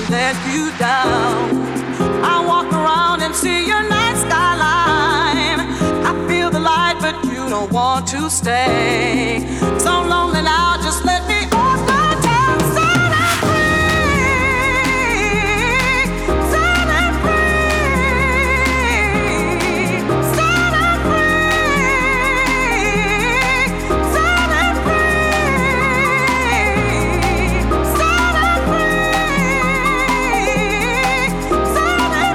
let you down. I walk around and see your night skyline. I feel the light, but you don't want to stay. So lonely now, just let me off my town. Set it free, set it free, set it free, set it free, set it free, set it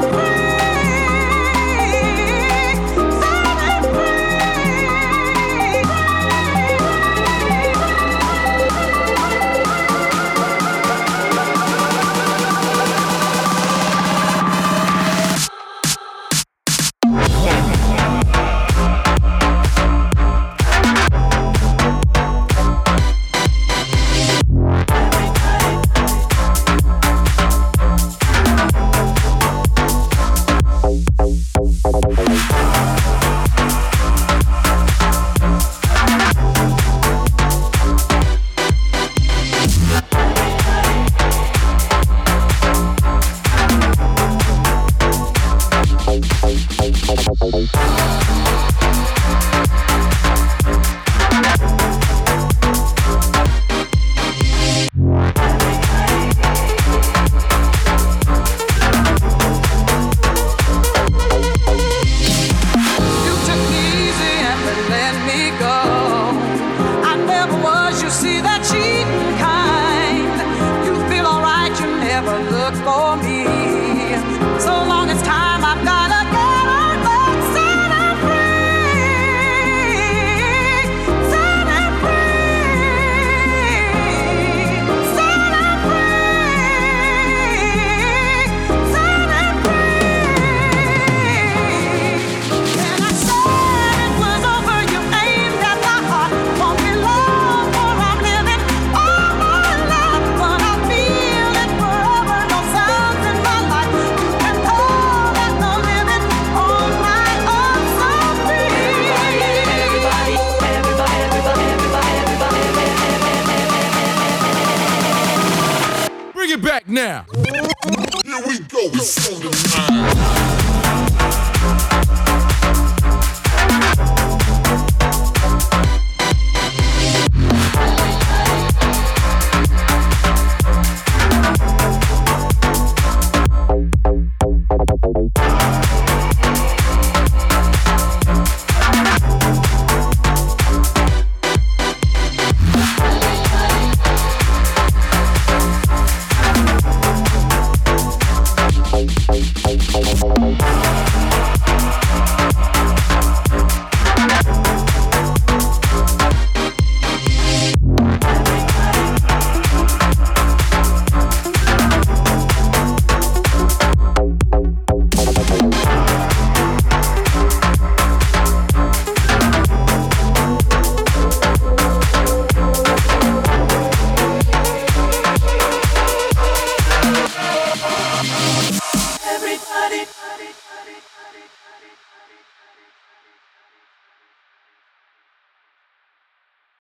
back now. Here we go, it's on the line.